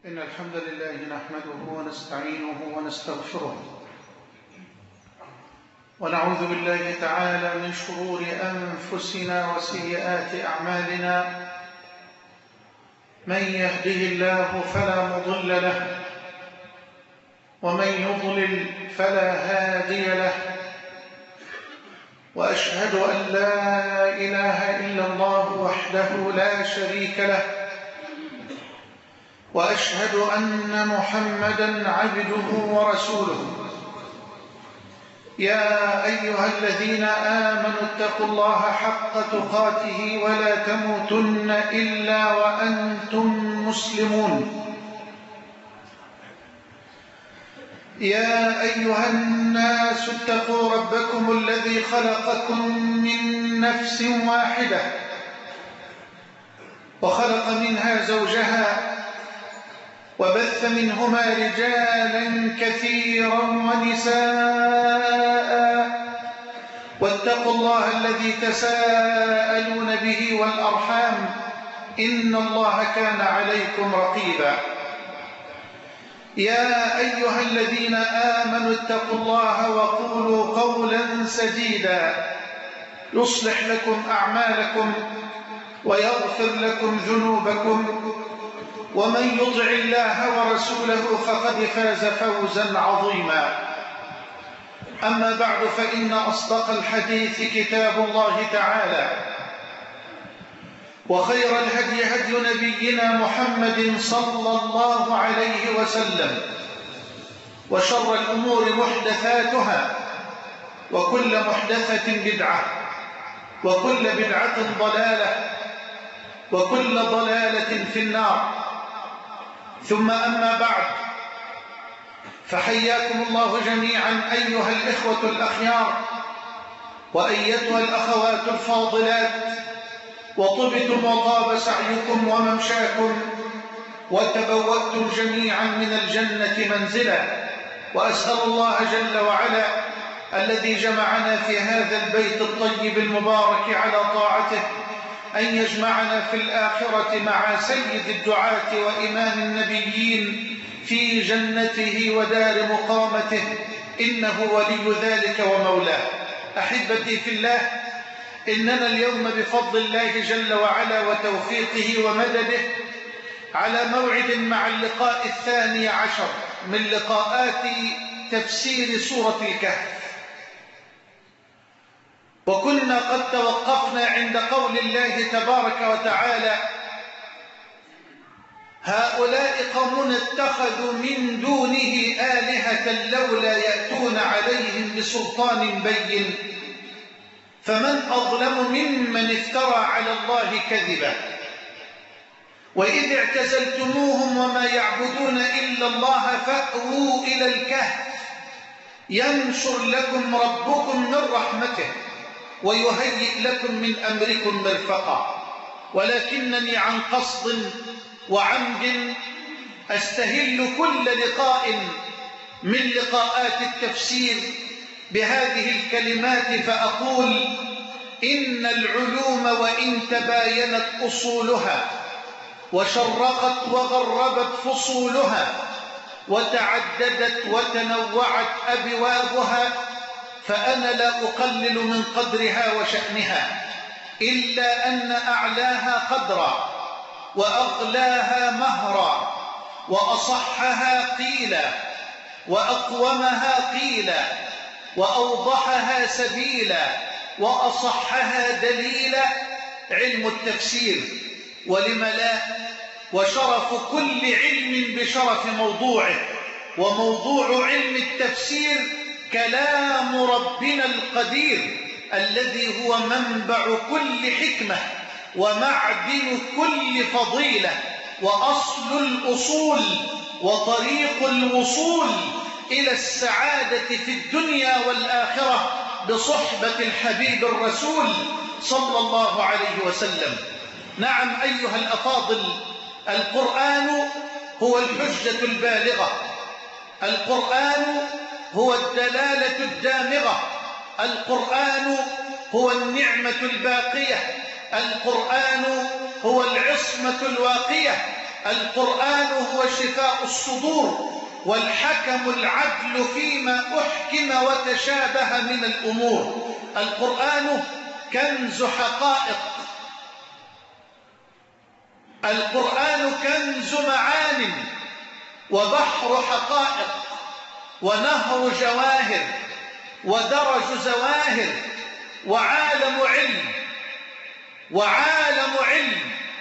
إن الحمد لله نحمده ونستعينه ونستغفره ونعوذ بالله تعالى من شرور أنفسنا وسيئات أعمالنا. من يهده الله فلا مضل له ومن يضلل فلا هادي له، وأشهد أن لا إله إلا الله وحده لا شريك له، وأشهد أن محمدًا عبده ورسوله. يا أيها الذين آمنوا اتقوا الله حق تقاته ولا تموتن إلا وأنتم مسلمون. يا أيها الناس اتقوا ربكم الذي خلقكم من نفس واحدة وخلق منها زوجها وبث منهما رجالا كثيرا ونساء، واتقوا الله الذي تساءلون به والأرحام إن الله كان عليكم رقيبا. يا أيها الذين آمنوا اتقوا الله وقولوا قولا سديدا يصلح لكم أعمالكم ويغفر لكم ذنوبكم، ومن يطع الله ورسوله فقد فاز فوزا عظيما. أما بعد، فإن أصدق الحديث كتاب الله تعالى، وخير الهدي هدي نبينا محمد صلى الله عليه وسلم، وشر الأمور محدثاتها، وكل محدثة بدعة، وكل بدعة ضلالة، وكل ضلالة في النار. ثم أما بعد، فحياكم الله جميعا أيها الإخوة الأخيار وأيتها الأخوات الفاضلات، وطبتم وطاب سعيكم وممشاكم، وتبوأتم جميعا من الجنة منزلا. وأسأل الله جل وعلا الذي جمعنا في هذا البيت الطيب المبارك على طاعته أن يجمعنا في الآخرة مع سيد الدعاة وإمام النبيين في جنته ودار مقامته، إنه ولي ذلك ومولاه. أحبتي في الله، إننا اليوم بفضل الله جل وعلا وتوفيقه ومدده على موعد مع اللقاء 12 من لقاءات تفسير سورة الكهف. وكنا قد توقفنا عند قول الله تبارك وتعالى: هؤلاء قوم اتخذوا من دونه آلهة لولا يأتون عليهم بسلطان بين فمن أظلم ممن افترى على الله كذبا. وإذ اعتزلتموهم وما يعبدون إلا الله فأووا إلى الكهف ينشر لكم ربكم من رحمته ويهيئ لكم من أمركم مرفقا. ولكنني عن قصد وعمد أستهل كل لقاء من لقاءات التفسير بهذه الكلمات فأقول: إن العلوم وإن تباينت أصولها وشرقت وغربت فصولها وتعددت وتنوعت أبوابها، فأنا لا أقلل من قدرها وشأنها، إلا أن أعلاها قدرا وأغلاها مهرا وأصحها قيلا وأقومها قيلا وأوضحها سبيلا وأصحها دليلا علم التفسير. ولم لا؟ وشرف كل علم بشرف موضوعه، وموضوع علم التفسير كلام ربنا القدير الذي هو منبع كل حكمة ومعدن كل فضيلة وأصل الأصول وطريق الوصول إلى السعادة في الدنيا والآخرة بصحبة الحبيب الرسول صلى الله عليه وسلم. نعم أيها الأفاضل، القرآن هو الحجة البالغة، القرآن هو الدلالة الدامغة، القرآن هو النعمة الباقية، القرآن هو العصمة الواقية، القرآن هو شفاء الصدور والحكم العدل فيما أحكم وتشابه من الأمور. القرآن كنز حقائق، القرآن كنز معان وبحر حقائق ونهر جواهر ودرج زواهر وعالم علم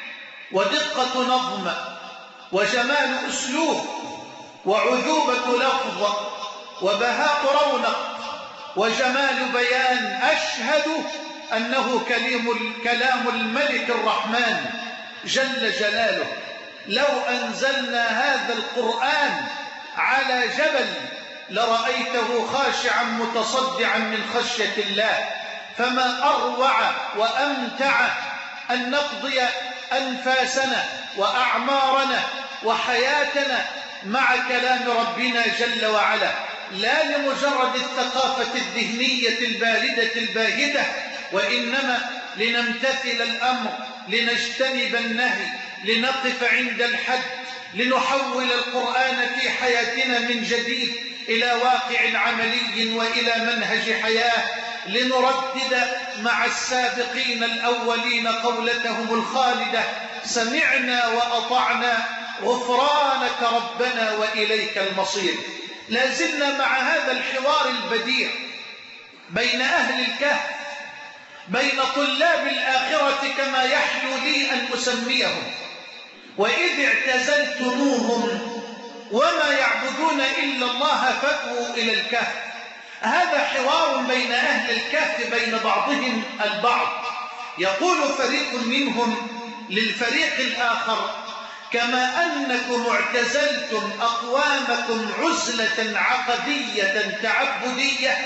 ودقة نظم وجمال أسلوب وعذوبة لفظ وبهاء رونق وجمال بيان. أشهد أنه كلام الملك الرحمن جل جلاله. لو أنزلنا هذا القرآن على جبل لرأيته خاشعا متصدعا من خشية الله. فما أروع وأمتع أن نقضي أنفاسنا وأعمارنا وحياتنا مع كلام ربنا جل وعلا، لا لمجرد الثقافة الذهنية الباردة الباهتة، وإنما لنمتثل الأمر، لنجتنب النهي، لنقف عند الحد، لنحول القرآن في حياتنا من جديد إلى واقع عملي وإلى منهج حياة، لنردد مع السابقين الأولين قولتهم الخالدة: سمعنا وأطعنا غفرانك ربنا وإليك المصير. لازلنا مع هذا الحوار البديع بين أهل الكهف، بين طلاب الآخرة كما يحلو لي أن أسميهم. وإذ اعتزلتموهم وما يعبدون إلا الله فأووا إلى الكهف. هذا حوار بين أهل الكهف بين بعضهم البعض. يقول فريق منهم للفريق الآخر: كما أنكم اعتزلتم أقوامكم عزلة عقدية تعبدية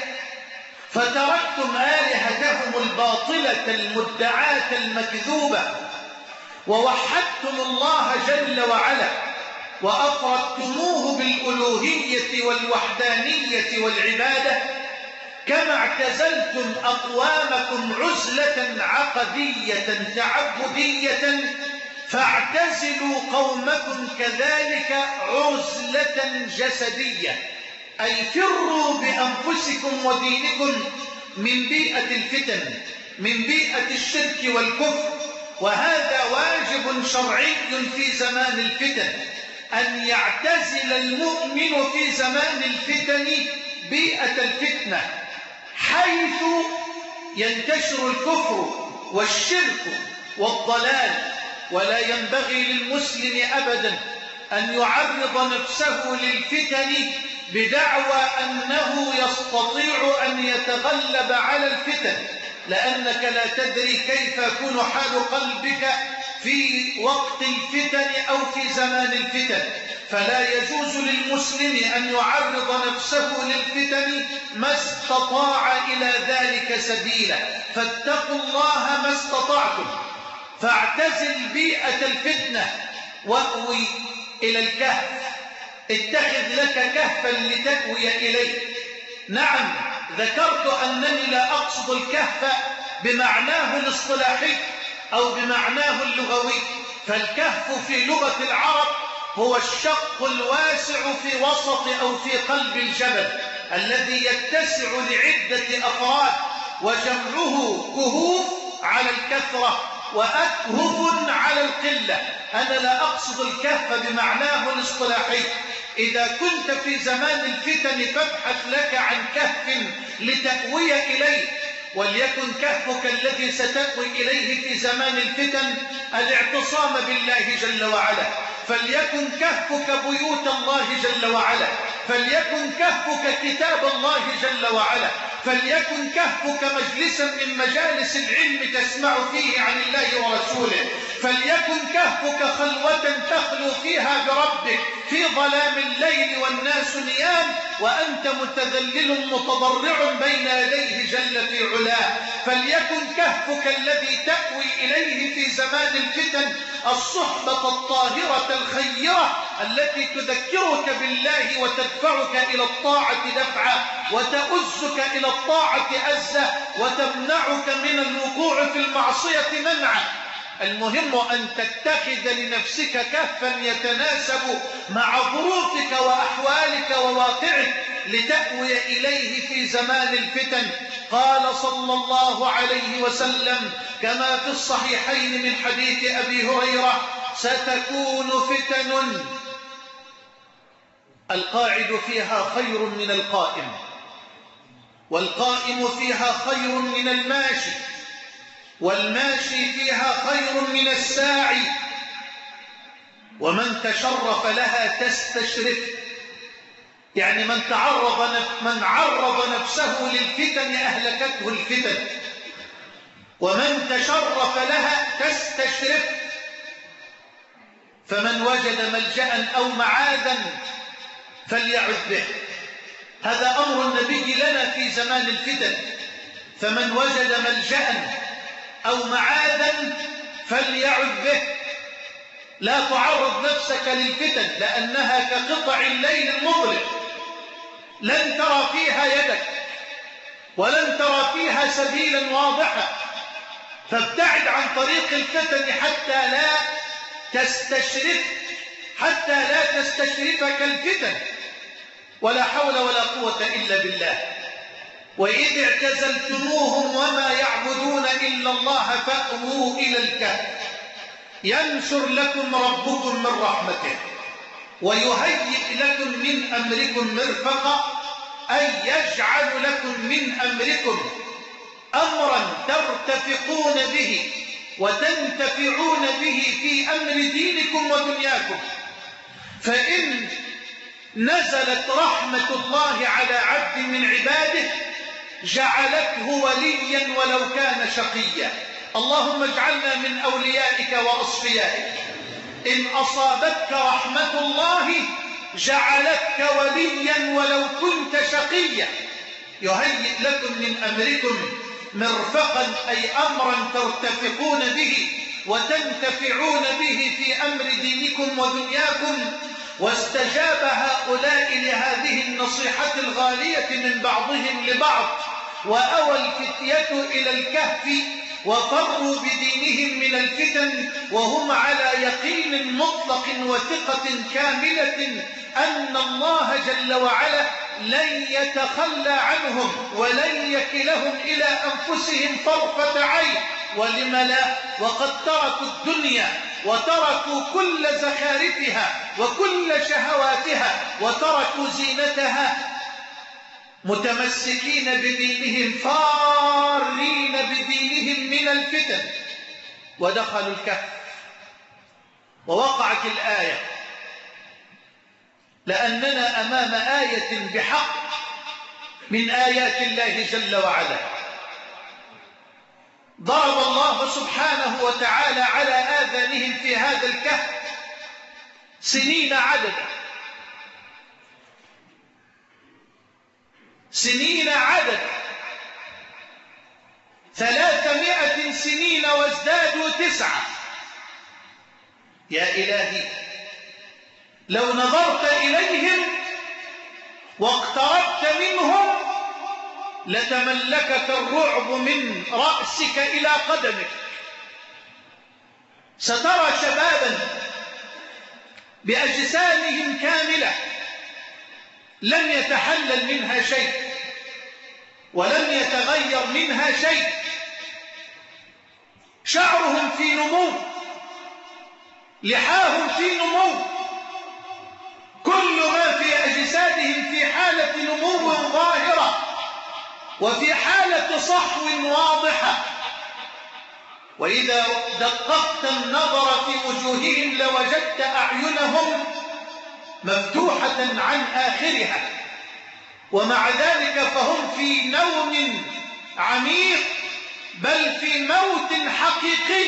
فتركتم آلهتهم الباطلة المدعاة المكذوبة ووحدتم الله جل وعلا وأفردتموه بالألوهية والوحدانية والعبادة، كما اعتزلتم أقوامكم عزلة عقدية تعبدية فاعتزلوا قومكم كذلك عزلة جسدية، أي فروا بأنفسكم ودينكم من بيئة الفتن، من بيئة الشرك والكفر. وهذا واجب شرعي في زمان الفتن، أن يعتزل المؤمن في زمان الفتن بيئة الفتنة، حيث ينتشر الكفر والشرك والضلال. ولا ينبغي للمسلم أبدا أن يعرض نفسه للفتن بدعوى أنه يستطيع أن يتغلب على الفتن، لأنك لا تدري كيف يكون حال قلبك في وقت الفتن أو في زمان الفتن. فلا يجوز للمسلم أن يعرض نفسه للفتن ما استطاع إلى ذلك سبيلا. فاتقوا الله ما استطعتم، فاعتزل بيئة الفتنة وأوي إلى الكهف. اتخذ لك كهفا لتأوي إليه. نعم، ذكرت أنني لا أقصد الكهف بمعناه الاصطلاحي أو بمعناه اللغوي، فالكهف في لغة العرب هو الشق الواسع في وسط أو في قلب الجبل الذي يتسع لعدة أفراد، وجمعه كهوف على الكثرة وأكهف على القلة. أنا لا أقصد الكهف بمعناه الاصطلاحي. إذا كنت في زمان الفتن فابحث لك عن كهف لتأوي إليه، وليكن كهفك الذي ستأوي إليه في زمان الفتن الاعتصام بالله جل وعلا، فليكن كهفك بيوت الله جل وعلا، فليكن كهفك كتاب الله جل وعلا، فليكن كهفك مجلسا من مجالس العلم تسمع فيه عن الله ورسوله، فليكن كهفك خلوة تخلو فيها بربك في ظلام الليل والناس نيام وأنت متذلل متضرع بين يديه جل في علاه، فليكن كهفك الذي تأوي إليه في زمان الفتن الصحبة الطاهرة الخيرة التي تذكرك بالله وتدفعك إلى الطاعة دفعا وتؤزك إلى الطاعة أزا وتمنعك من الوقوع في المعصية منعا. المهم أن تتخذ لنفسك كهفا يتناسب مع ظروفك وأحوالك وواقعك لتأوي إليه في زمان الفتن. قال صلى الله عليه وسلم كما في الصحيحين من حديث أبي هريرة: ستكون فتن القاعد فيها خير من القائم، والقائم فيها خير من الماشي، والماشي فيها خير من الساعي، ومن تشرف لها تستشرف، يعني من عرض نفسه للفتن أهلكته الفتن، ومن تشرف لها تستشرف. فمن وجد ملجأ أو معاذا فليعذ به. هذا أمر النبي لنا في زمان الفتن. فمن وجد ملجأ أو معاذا فليعذ به. لا تعرض نفسك للفتن لأنها كقطع الليل المظلم، لن ترى فيها يدك ولن ترى فيها سبيلا واضحا، فابتعد عن طريق الفتن حتى لا تستشرفك الفتن. ولا حول ولا قوة إلا بالله. وإذ اعتزلتموهم وما يعبدون إلا الله فأووا إلى الكهف ينشر لكم ربكم من رحمته ويهيئ لكم من أمركم مرفقا، أي يجعل لكم من أمركم أمرا ترتفقون به وتنتفعون به في أمر دينكم ودنياكم. فإن نزلت رحمة الله على عبد من عباده جعلته وليا ولو كان شقيا. اللهم اجعلنا من أوليائك وأصفيائك. إن أصابتك رحمة الله جعلتك وليا ولو كنت شقيا. يهيئ لكم من أمركم مرفقا، أي أمرا ترتفقون به وتنتفعون به في أمر دينكم ودنياكم. واستجاب هؤلاء لهذه النصيحة الغالية من بعضهم لبعض، وأوى الفتية إلى الكهف وفروا بدينهم من الفتن وهم على يقين مطلق وثقة كاملة أن الله جل وعلا لن يتخلى عنهم ولن يكلهم إلى أنفسهم طرفة عين. ولم لا؟ وقد تركوا الدنيا وتركوا كل زخارفها وكل شهواتها وتركوا زينتها متمسكين بدينهم فارين بدينهم من الفتن، ودخلوا الكهف ووقعت الآية. لأننا أمام آية بحق من آيات الله جل وعلا. ضرب الله سبحانه وتعالى على آذانهم في هذا الكهف سنين عددا، سنين عددا، 300 سنين وازدادوا 9. يا إلهي لو نظرت إليهم واقتربت منهم لتملكك الرعب من رأسك إلى قدمك. سترى شبابا بأجسامهم كاملة لم يتحلل منها شيء ولم يتغير منها شيء، شعرهم في نمو، لحاهم في نمو، كل ما في أجسادهم في حالة نمو ظاهرة وفي حالة صحو واضحة. وإذا دققت النظر في وجوههم لوجدت أعينهم مفتوحة عن آخرها، ومع ذلك فهم في نوم عميق بل في موت حقيقي.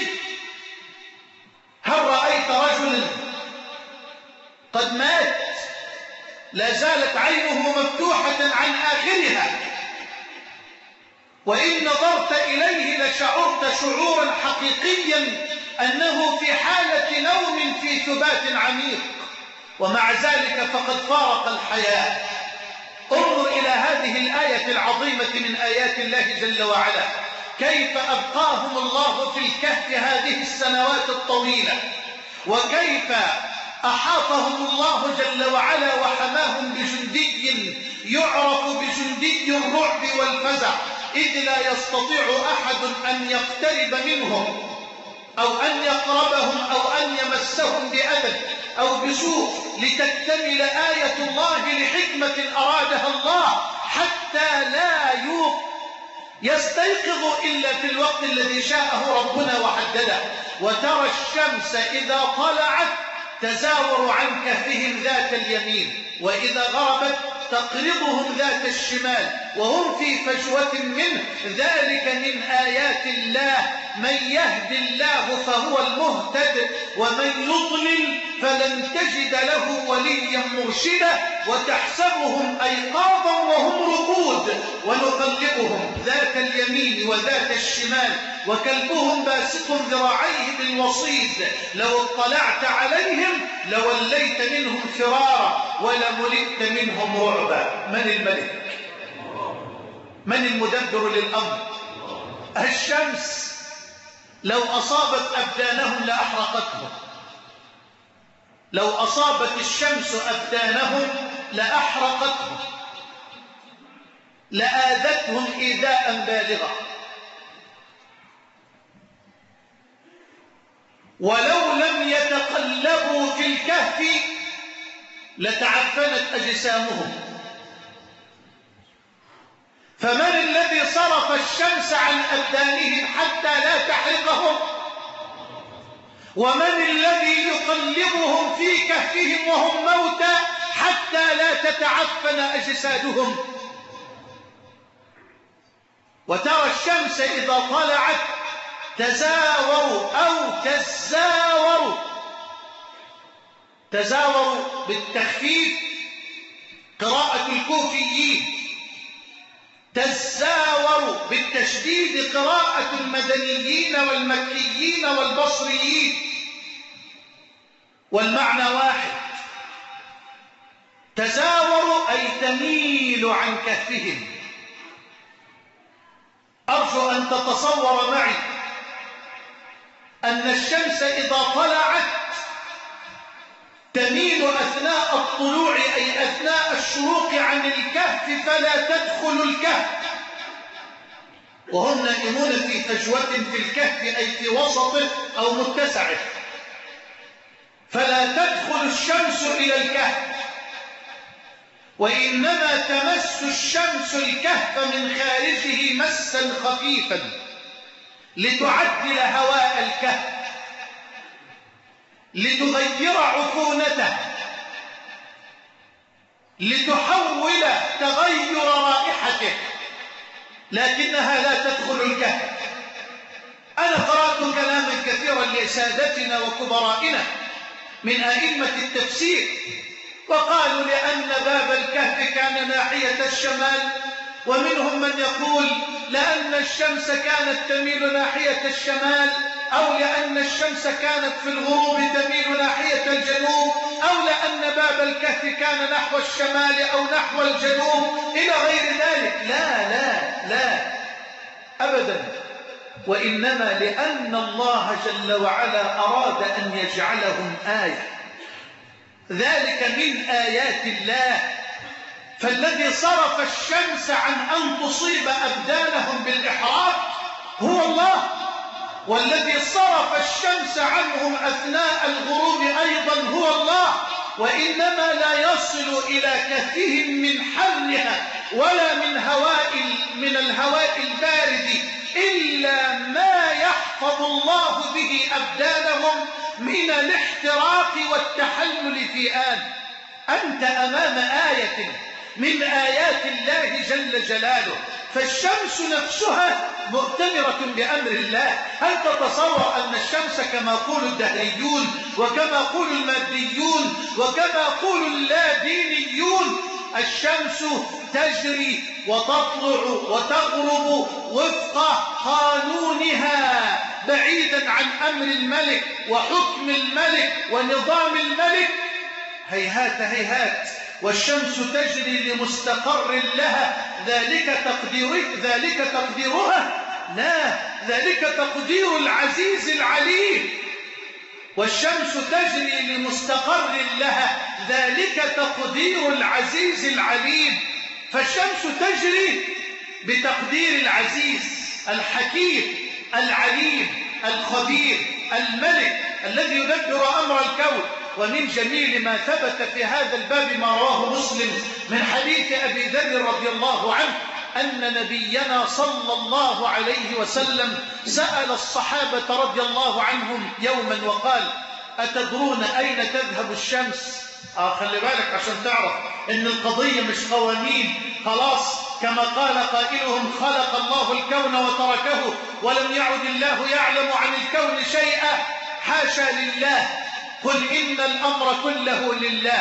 هل رأيت رجلا قد مات لا زالت عينه مفتوحة عن آخرها، وإن نظرت إليه لشعرت شعورا حقيقيا أنه في حالة نوم في ثبات عميق، ومع ذلك فقد فارق الحياة. انظر إلى هذه الآية العظيمة من آيات الله جل وعلا. كيف أبقاهم الله في الكهف هذه السنوات الطويلة، وكيف أحاطهم الله جل وعلا وحماهم بجندي يعرف بجندي الرعب والفزع، إذ لا يستطيع أحد أن يقترب منهم أو أن يقربهم أو أن يمسهم بأذى أو بسوء، لتكتمل آية الله لحكمة أرادها الله، حتى لا يستيقظ إلا في الوقت الذي شاءه ربنا وحدده. وترى الشمس إذا طلعت تزاور عن كهفهم ذات اليمين، وإذا غربت تقرضهم ذات الشمال، وهم في فجوة منه. ذلك من آيات الله، من يهد الله فهو المهتد، ومن يضلل فلن تجد له وليا مرشدا. وتحسبهم أيقاظا وهم رقود ونقلبهم ذات اليمين وذات الشمال، وكلبهم باسط ذراعيه بالوصيد، لو اطلعت عليهم لوليت منهم فرارا ولملئت منهم رعبا. من الملك؟ من المدبر للأمر؟ الشمس لو أصابت أبدانهم لأحرقتهم، لو أصابت الشمس أبدانهم لأحرقتهم، لآذتهم إيذاء بالغا. ولو لم يتقلبوا في الكهف لتعفنت أجسامهم. فمن الذي صرف الشمس عن أبدانهم حتى لا تحرقهم؟ ومن الذي يقلبهم في كهفهم وهم موتى حتى لا تتعفن أجسادهم؟ وترى الشمس إذا طلعت تزاور أو تزاور بالتخفيف قراءة الكوفيين، تزاور بالتشديد قراءة المدنيين والمكيين والبصريين، والمعنى واحد. تزاور أي تميل عن كهفهم. أرجو أن تتصور معي أن الشمس إذا طلعت تميل أثناء الطلوع أي أثناء الشروق عن الكهف فلا تدخل الكهف، وهم نائمون في فجوة في الكهف أي في وسطه أو متسعه، فلا تدخل الشمس إلى الكهف، وإنما تمس الشمس الكهف من خارجه مسا خفيفا لتعدل هواء الكهف، لتغير عفونته، لتحول تغير رائحته، لكنها لا تدخل الكهف. أنا قرأت كلاما كثيرا لسادتنا وكبرائنا من أئمة التفسير، وقالوا لأن باب الكهف كان ناحية الشمال، ومنهم من يقول لأن الشمس كانت تميل ناحية الشمال، أو لأن الشمس كانت في الغروب تميل ناحية الجنوب، أو لأن باب الكهف كان نحو الشمال أو نحو الجنوب إلى غير ذلك. لا لا لا أبدا، وإنما لأن الله جل وعلا أراد أن يجعلهم آية، ذلك من آيات الله. فالذي صرف الشمس عن أن تصيب أبدانهم بالإحراق هو الله، والذي صرف الشمس عنهم أثناء الغروب أيضا هو الله، وإنما لا يصل إلى كهفهم من حرها ولا من الهواء البارد إلا ما يحفظ الله به أبدانهم من الاحتراق والتحلل في آن. أنت أمام آية من آيات الله جل جلاله، فالشمس نفسها مؤتمرة بأمر الله. هل تتصور أن الشمس كما يقول الدهريون وكما يقول الماديون وكما يقول اللادينيون، الشمس تجري وتطلع وتغرب وفق قانونها بعيدا عن أمر الملك وحكم الملك ونظام الملك؟ هيهات هيهات. والشمس تجري لمستقر لها، ذلك تقديرها لا، ذلك تقدير العزيز العليم. والشمس تجري لمستقر لها، ذلك تقدير العزيز العليم. فالشمس تجري بتقدير العزيز الحكيم العليم الخبير الملك الذي يدبر أمر الكون. ومن جميل ما ثبت في هذا الباب ما رواه مسلم من حديث أبي ذر رضي الله عنه أن نبينا صلى الله عليه وسلم سأل الصحابة رضي الله عنهم يوما وقال: أتدرون أين تذهب الشمس؟ خلي بالك عشان تعرف إن القضية مش قوانين خلاص، كما قال قائلهم: خلق الله الكون وتركه ولم يعد الله يعلم عن الكون شيئا. حاشا لله، قل إن الأمر كله لله.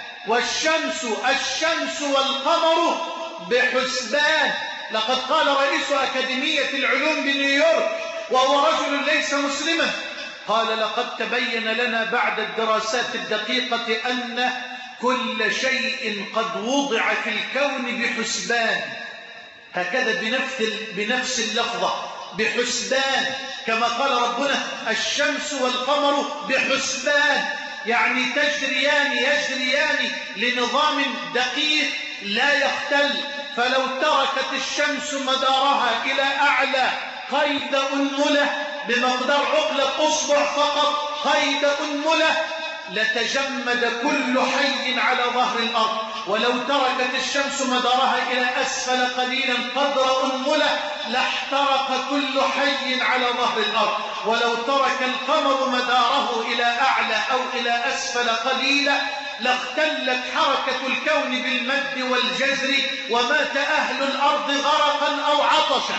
الشمس والقمر بحسبان. لقد قال رئيس أكاديمية العلوم بنيويورك وهو رجل ليس مسلما، قال: لقد تبين لنا بعد الدراسات الدقيقة أن كل شيء قد وضع في الكون بحسبان. هكذا بنفس اللفظة، بحسبان، كما قال ربنا: الشمس والقمر بحسبان، يعني يجريان لنظام دقيق لا يختل. فلو تركت الشمس مدارها إلى أعلى قيد أنملة بمقدار عقلة أصبع فقط، قيد أنملة، لتجمد كل حي على ظهر الأرض. ولو تركت الشمس مدارها إلى أسفل قليلا قدر أنملة لاحترق كل حي على ظهر الأرض. ولو ترك القمر مداره إلى أعلى أو إلى أسفل قليلا لاختلت حركة الكون بالمد والجزر ومات أهل الأرض غرقا أو عطشا.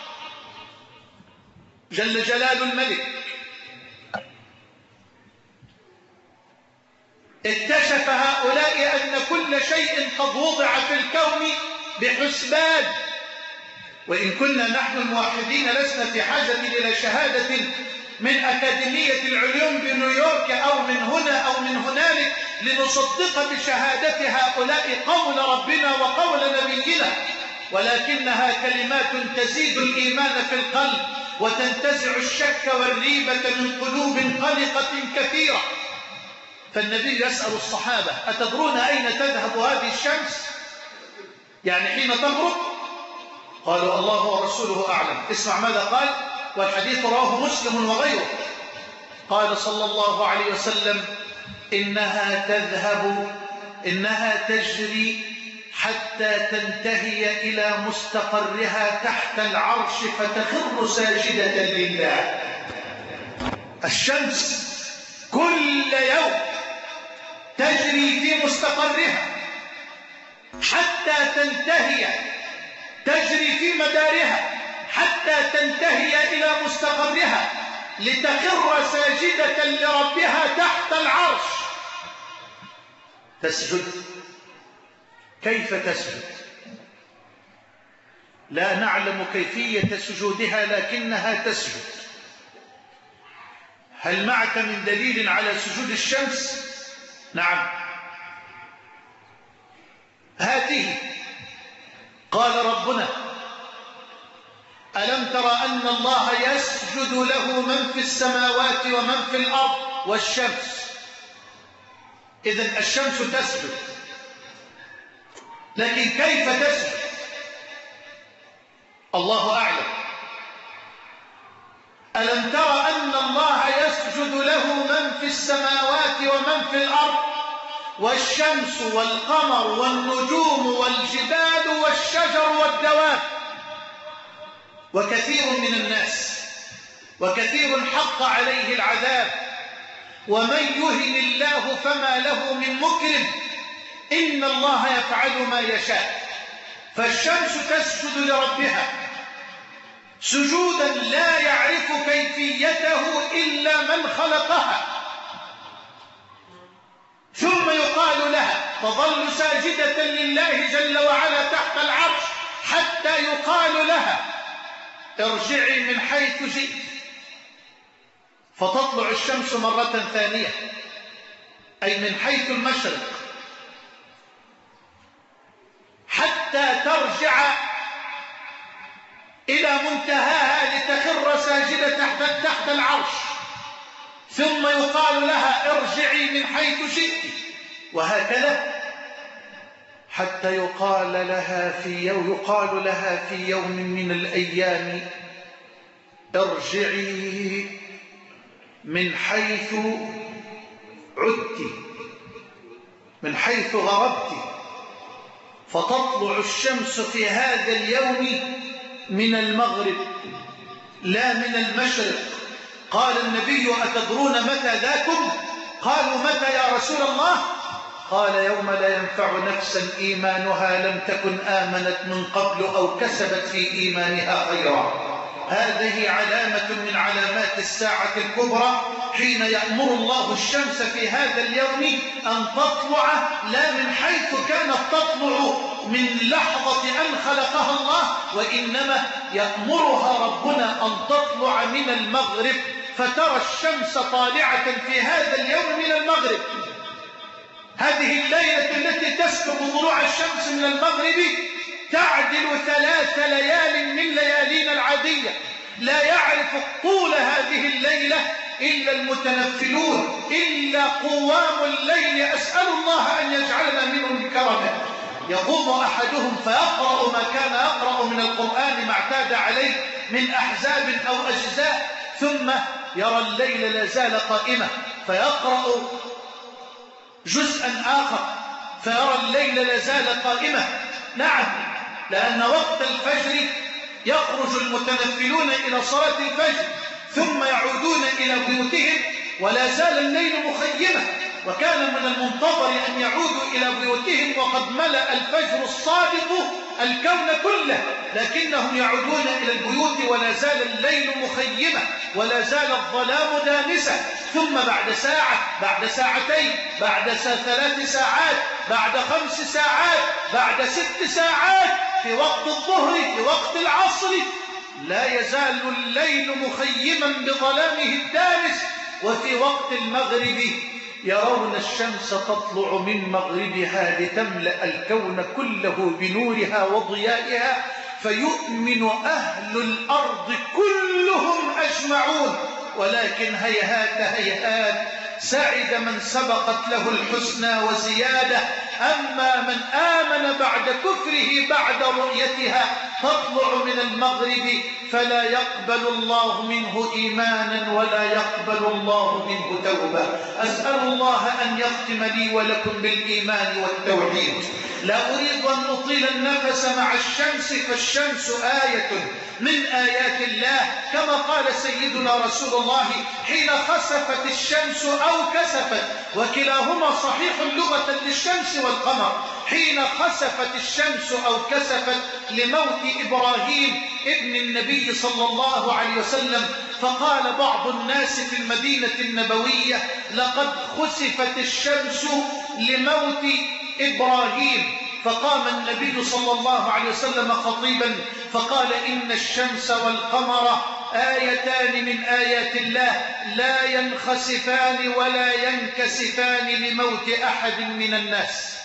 جل جلال الملك اكتشف هؤلاء أن كل شيء قد وضع في الكون بحسبان. وإن كنا نحن الموحدين لسنا في حاجة إلى شهادة من أكاديمية العلوم بنيويورك أو من هنا أو من هنالك لنصدق بشهادة هؤلاء قول ربنا وقول نبينا، ولكنها كلمات تزيد الإيمان في القلب وتنتزع الشك والريبة من قلوب قلقة كثيرة. فالنبي يسأل الصحابة: أتدرون أين تذهب هذه الشمس؟ يعني حين تغرب؟ قالوا: الله ورسوله أعلم. اسمع ماذا قال، والحديث رواه مسلم وغيره. قال صلى الله عليه وسلم: إنها تجري حتى تنتهي إلى مستقرها تحت العرش فتخر ساجدة لله. الشمس كل يوم تجري في مستقرها حتى تنتهي، تجري في مدارها حتى تنتهي إلى مستقرها لتخر ساجدة لربها تحت العرش. تسجد. كيف تسجد؟ لا نعلم كيفية سجودها لكنها تسجد. هل معك من دليل على سجود الشمس؟ نعم، هاته. قال ربنا: ألم تر أن الله يسجد له من في السماوات ومن في الأرض والشمس. إذن الشمس تسجد، لكن كيف تسجد؟ الله أعلم. ألم تر أن الله يسجد له من في السماوات ومن في الأرض والشمس والقمر والنجوم والجبال والشجر والدواب. وكثير من الناس، وكثير حق عليه العذاب، ومن يهن الله فما له من مكرم، إن الله يفعل ما يشاء. فالشمس تسجد لربها سجودا لا يعرف كيفيته إلا من خلقها، ثم يقال لها تظل ساجدة لله جل وعلا تحت العرش حتى يقال لها: ارجعي من حيث جئت، فتطلع الشمس مرة ثانية، أي من حيث المشرق، حتى ترجع إلى منتهاها لتخر ساجدة تحت العرش، ثم يقال لها ارجعي من حيث شئت، وهكذا حتى يقال لها في يوم من الأيام ارجعي من حيث عدت، من حيث غربت، فتطلع الشمس في هذا اليوم من المغرب لا من المشرق. قال النبي أتدرون متى ذاكم؟ قالوا متى يا رسول الله؟ قال يوم لا ينفع نفسا إيمانها لم تكن آمنت من قبل أو كسبت في إيمانها خيرا. هذه علامة من علامات الساعة الكبرى، حين يأمر الله الشمس في هذا اليوم أن تطلع لا من حيث كانت تطلع من لحظة أن خلقها الله، وإنما يأمرها ربنا أن تطلع من المغرب، فترى الشمس طالعة في هذا اليوم من المغرب. هذه الليلة التي تسبق طلوع الشمس من المغرب تعدل 3 ليال من ليالينا العادية. لا يعرف طول هذه الليلة إلا المتنفلون، إلا قوام الليل، أسأل الله أن يجعلنا منهم بكرمه. يقوم أحدهم فيقرأ ما كان يقرأ من القرآن ما اعتاد عليه من أحزاب أو أجزاء، ثم يرى الليل لا زال قائمة فيقرأ جزءا آخر فيرى الليل لا زال قائمة. نعم، لأن وقت الفجر يخرج المتنفلون إلى صلاة الفجر ثم يعودون إلى بيوتهم ولا زال الليل مخيمة، وكان من المنتظر أن يعودوا إلى بيوتهم وقد ملأ الفجر الصادق الكون كله، لكنهم يعودون إلى البيوت ولا زال الليل مخيمة ولا زال الظلام دامسة. ثم بعد ساعة، بعد ساعتين، بعد 3 ساعات، بعد 5 ساعات، بعد 6 ساعات، في وقت الظهر، في وقت العصر، لا يزال الليل مخيما بظلامه الدامس. وفي وقت المغرب يرون الشمس تطلع من مغربها لتملأ الكون كله بنورها وضيائها، فيؤمن أهل الأرض كلهم أجمعون. ولكن هيهات هيهات، سعد من سبقت له الحسنى وزيادة. أما من آمن بعد كفره بعد رؤيتها تطلع من المغرب فلا يقبل الله منه إيمانا ولا يقبل الله منه توبة. أسأل الله أن يختم لي ولكم بالإيمان والتوحيد. لا أريد أن أطيل النفس مع الشمس، فالشمس آية من آيات الله، كما قال سيدنا رسول الله حين خسفت الشمس أو كسفت، وكلاهما صحيح لغة للشمس والقمر. حين خسفت الشمس أو كسفت لموت إبراهيم ابن النبي صلى الله عليه وسلم، فقال بعض الناس في المدينة النبوية لقد خسفت الشمس لموت إبراهيم، فقام النبي صلى الله عليه وسلم خطيبا فقال إن الشمس والقمر آيتان من آيات الله لا ينخسفان ولا ينكسفان لموت أحد من الناس.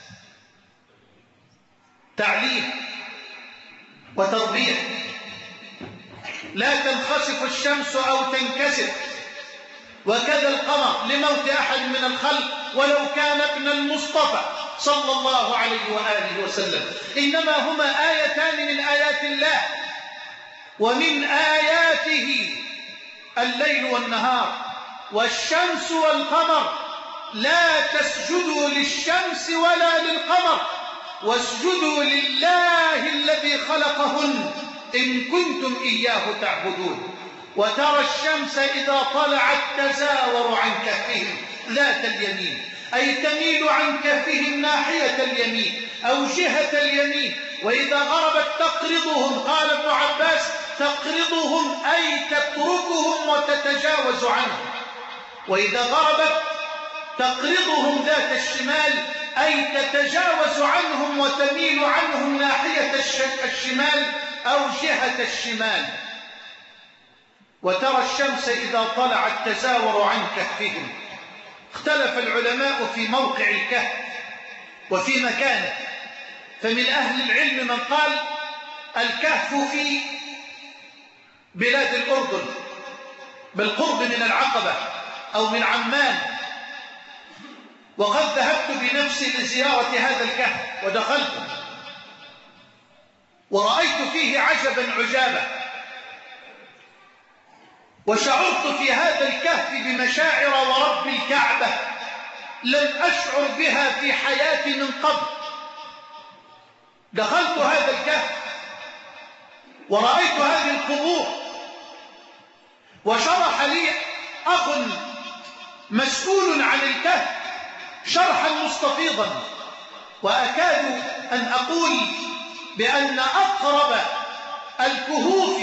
تعليم وتربية. لا تنخسف الشمس أو تنكسف، وكذا القمر لموت أحد من الخلق ولو كان ابن المصطفى صلى الله عليه وآله وسلم. إنما هما آيتان من آيات الله، ومن آياته الليل والنهار. والشمس والقمر لا تسجدوا للشمس ولا للقمر، واسجدوا لله الذي خلقهن إن كنتم إياه تعبدون. وترى الشمس إذا طلعت تزاور عن كهفهم ذات اليمين، أي تميل عن كهفهم ناحية اليمين أو جهة اليمين، وإذا غربت تقرضهم. قال ابن عباس تقرضهم أي تتركهم وتتجاوز عنهم. وإذا غربت تقرضهم ذات الشمال أي تتجاوز عنهم وتميل عنهم ناحية الشمال أو جهة الشمال. وترى الشمس إذا طلعت تزاور عن كهفهم. اختلف العلماء في موقع الكهف وفي مكانه، فمن أهل العلم من قال الكهف في بلاد الأردن بالقرب من العقبة أو من عمان، وقد ذهبت بنفسي لزيارة هذا الكهف ودخلت ورأيت فيه عجبا عجابا، وشعرت في هذا الكهف بمشاعر ورب الكعبة لم أشعر بها في حياتي من قبل. دخلت هذا الكهف ورأيت هذه القبور، وشرح لي أخ مسؤول عن الكهف شرحا مستفيضا، وأكاد أن أقول بأن أقرب الكهوف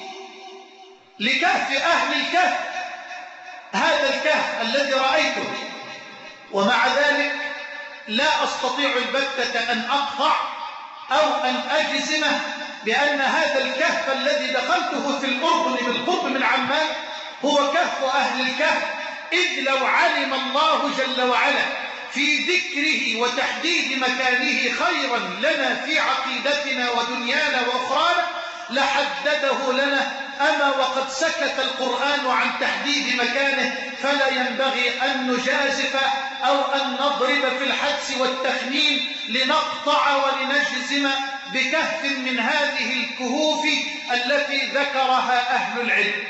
لكهف أهل الكهف هذا الكهف الذي رأيته. ومع ذلك لا أستطيع البتة أن أقطع أو أن أجزمه بأن هذا الكهف الذي دخلته في الأردن بالقرب من عمان هو كهف أهل الكهف، إذ لو علم الله جل وعلا في ذكره وتحديد مكانه خيرا لنا في عقيدتنا ودنيانا وأخرانا لحدده لنا، أما وقد سكت القرآن عن تحديد مكانه، فلا ينبغي أن نجازف أو أن نضرب في الحدس والتخمين لنقطع ولنجزم بكهف من هذه الكهوف التي ذكرها أهل العلم.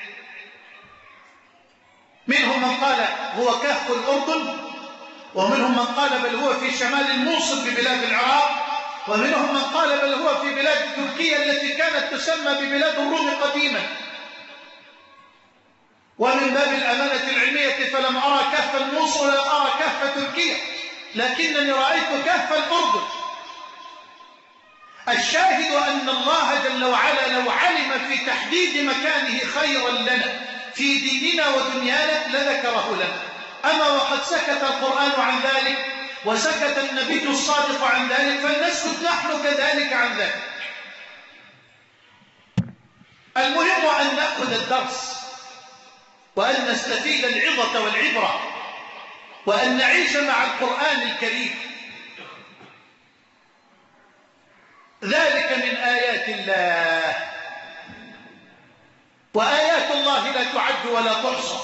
منهم من قال هو كهف الأردن، ومنهم من قال بل هو في شمال الموصل ببلاد العراق، ومنهم من قال بل هو في بلاد تركيا التي كانت تسمى ببلاد الروم قديما. ومن باب الأمانة العلمية فلم أرى كهف الموصل ولم أرى كهف تركيا، لكنني رأيت كهف الأردن. الشاهد أن الله جل وعلا لو علم في تحديد مكانه خيرا لنا في ديننا ودنيانا لذكره لنا، أما وقد سكت القرآن عن ذلك وسكت النبي الصادق عن ذلك، فلنسكت نحن كذلك عن ذلك. المهم أن نأخذ الدرس وأن نستفيد العظة والعبرة وأن نعيش مع القرآن الكريم. ذلك من آيات الله، وآيات الله لا تعد ولا تحصى.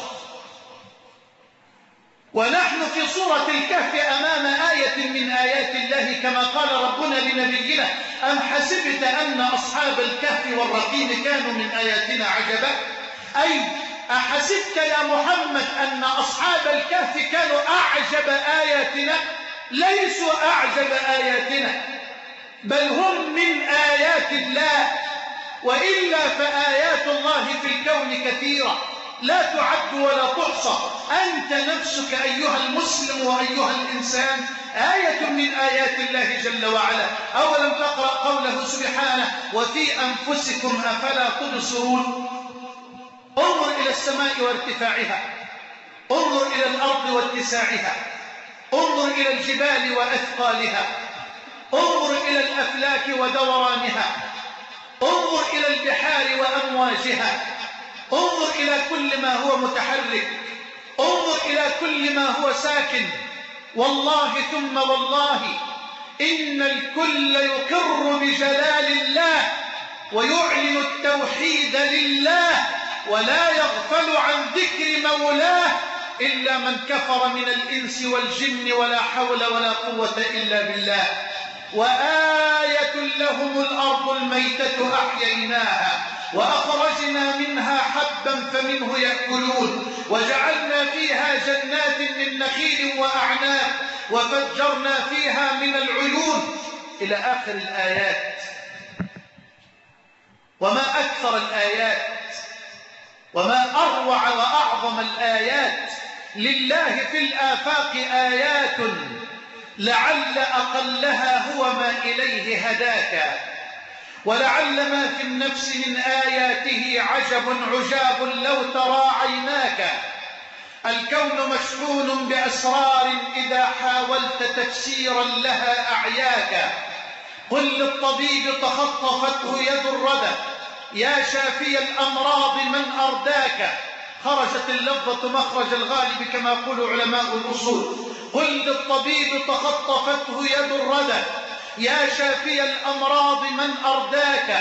ونحن في سورة الكهف أمام آية من آيات الله، كما قال ربنا لنبينا أم حسبت أن أصحاب الكهف والرقيم كانوا من آياتنا عجبا، أي أحسبت يا محمد أن أصحاب الكهف كانوا أعجب آياتنا؟ ليسوا أعجب آياتنا، بل هم من آيات الله، وإلا فآيات الله في الكون كثيرة لا تعد ولا تحصى. أنت نفسك أيها المسلم وأيها الإنسان آية من آيات الله جل وعلا. أولم تقرأ قوله سبحانه وفي أنفسكم أفلا تبصرون؟ انظر إلى السماء وارتفاعها، انظر إلى الأرض واتساعها، انظر إلى الجبال وأثقالها، انظر إلى الأفلاك ودورانها، انظر إلى البحار وأمواجها، انظر إلى كل ما هو متحرك، انظر إلى كل ما هو ساكن. والله ثم والله إن الكل يقر بجلال الله ويعلن التوحيد لله ولا يغفل عن ذكر مولاه إلا من كفر من الإنس والجن ولا حول ولا قوة إلا بالله. وآية لهم الأرض الميتة أحييناها وأخرجنا منها حبا فمنه يأكلون وجعلنا فيها جنات من نخيل وأعناب وفجرنا فيها من العيون إلى آخر الآيات. وما أكثر الآيات وما أروع وأعظم الآيات. لله في الآفاق آيات لعل أقلها هو ما إليه هداك، ولعل ما في النفس من آياته عجب عجاب لو ترى عيناك. الكون مشحون بأسرار إذا حاولت تفسيرا لها أعياك. قل للطبيب تخطفته يد الردى يا شافي الأمراض من أرداك. خرجت اللفظة مخرج الغالب كما يقول علماء الأصول. قل للطبيب تخطفته يد الردى يا شافي الأمراض من أرداك.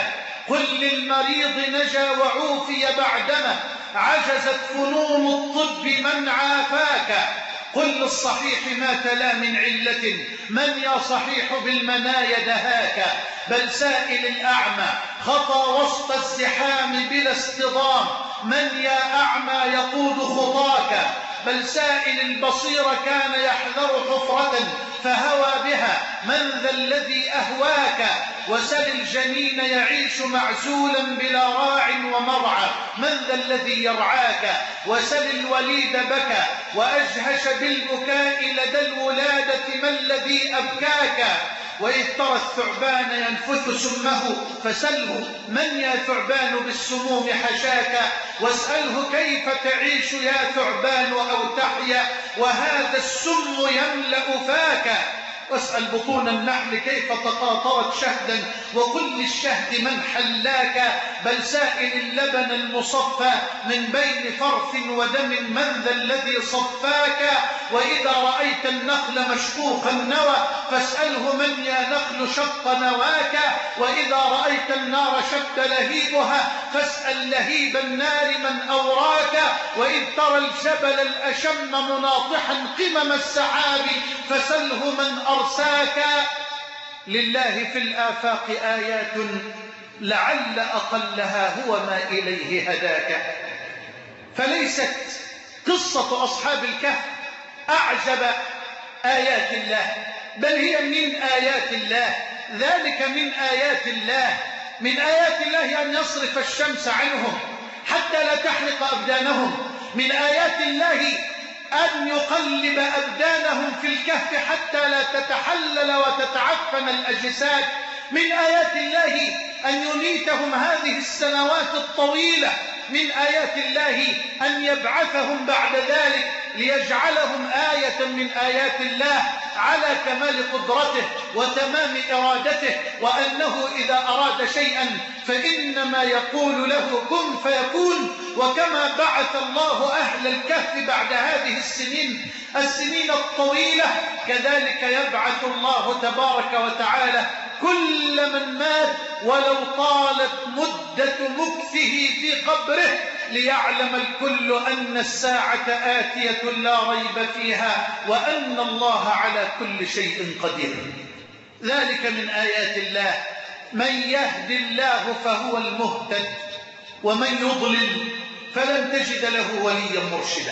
قل للمريض نجا وعوفي بعدما عجزت فنون الطب من عافاك. قل للصحيح ما تلا من علة من يا صحيح بالمنايا دهاك. بل سائل الأعمى خطى وسط الزحام بلا اصطدام من يا أعمى يقود خطاك. بل سائل البصير كان يحذر حفرة فهوى بها من ذا الذي أهواك. وسل الجنين يعيش معزولا بلا راع ومرعى من ذا الذي يرعاك. وسل الوليد بكى وأجهش بالبكاء لدى الولادة ما الذي أبكاك. وإذ ترى الثعبان ينفث سمه فسله من يا ثعبان بالسموم حشاك. واسأله كيف تعيش يا ثعبان أو تحيا وهذا السم يملأ فاك. واسأل بطون النحل كيف تقاطرت شهدا وقل للشهد من حلاك. بل سائل اللبن المصفى من بين فرث ودم من ذا الذي صفاك. وإذا رأيت النخل مشقوق النوى فاسأله من يا نخل شق نواك. وإذا رأيت النار شب لهيبها فاسأل لهيب النار من أوراك. وإذ ترى الجبل الأشم مناطحا قمم السحاب فسله من أرساك. لله في الآفاق آيات لعل أقلها هو ما إليه هداك. فليست قصة أصحاب الكهف أعجب آيات الله بل هي من آيات الله. ذلك من آيات الله. من آيات الله أن يصرف الشمس عنهم حتى لا تحرق أبدانهم. من آيات الله أن يقلب أبدانهم في الكهف حتى لا تتحلل وتتعفن الأجساد. من آيات الله أن يميتهم هذه السنوات الطويلة. من آيات الله أن يبعثهم بعد ذلك ليجعلهم آية من آيات الله على كمال قدرته وتمام إرادته وأنه إذا أراد شيئا فإنما يقول له كن فيكون. وكما بعث الله أهل الكهف بعد هذه السنين الطويلة كذلك يبعث الله تبارك وتعالى كل من مات ولو طالت مدة مكثه في قبره ليعلم الكل أن الساعة آتية لا ريب فيها وأن الله على كل شيء قدير. ذلك من آيات الله. من يهد الله فهو المهتد ومن يضلل فلن تجد له وليا مرشدا.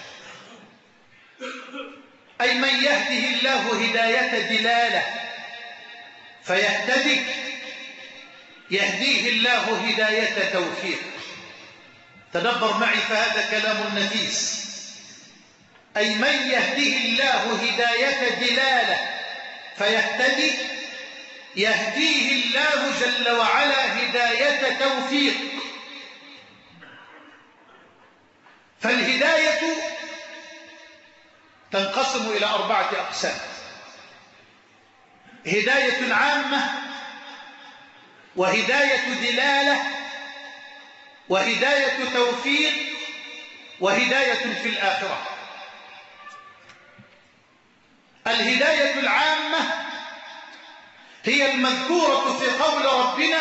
أي من يهده الله هداية دلالة فيهتدي يهديه الله هداية توفيق. تدبر معي فهذا كلام نفيس. أي من يهديه الله هداية دلالة فيهتدي يهديه الله جل وعلا هداية توفيق. فالهداية تنقسم إلى 4 أقسام: هداية عامة وهداية دلالة وهداية توفيق وهداية في الآخرة. الهداية العامة هي المذكورة في قول ربنا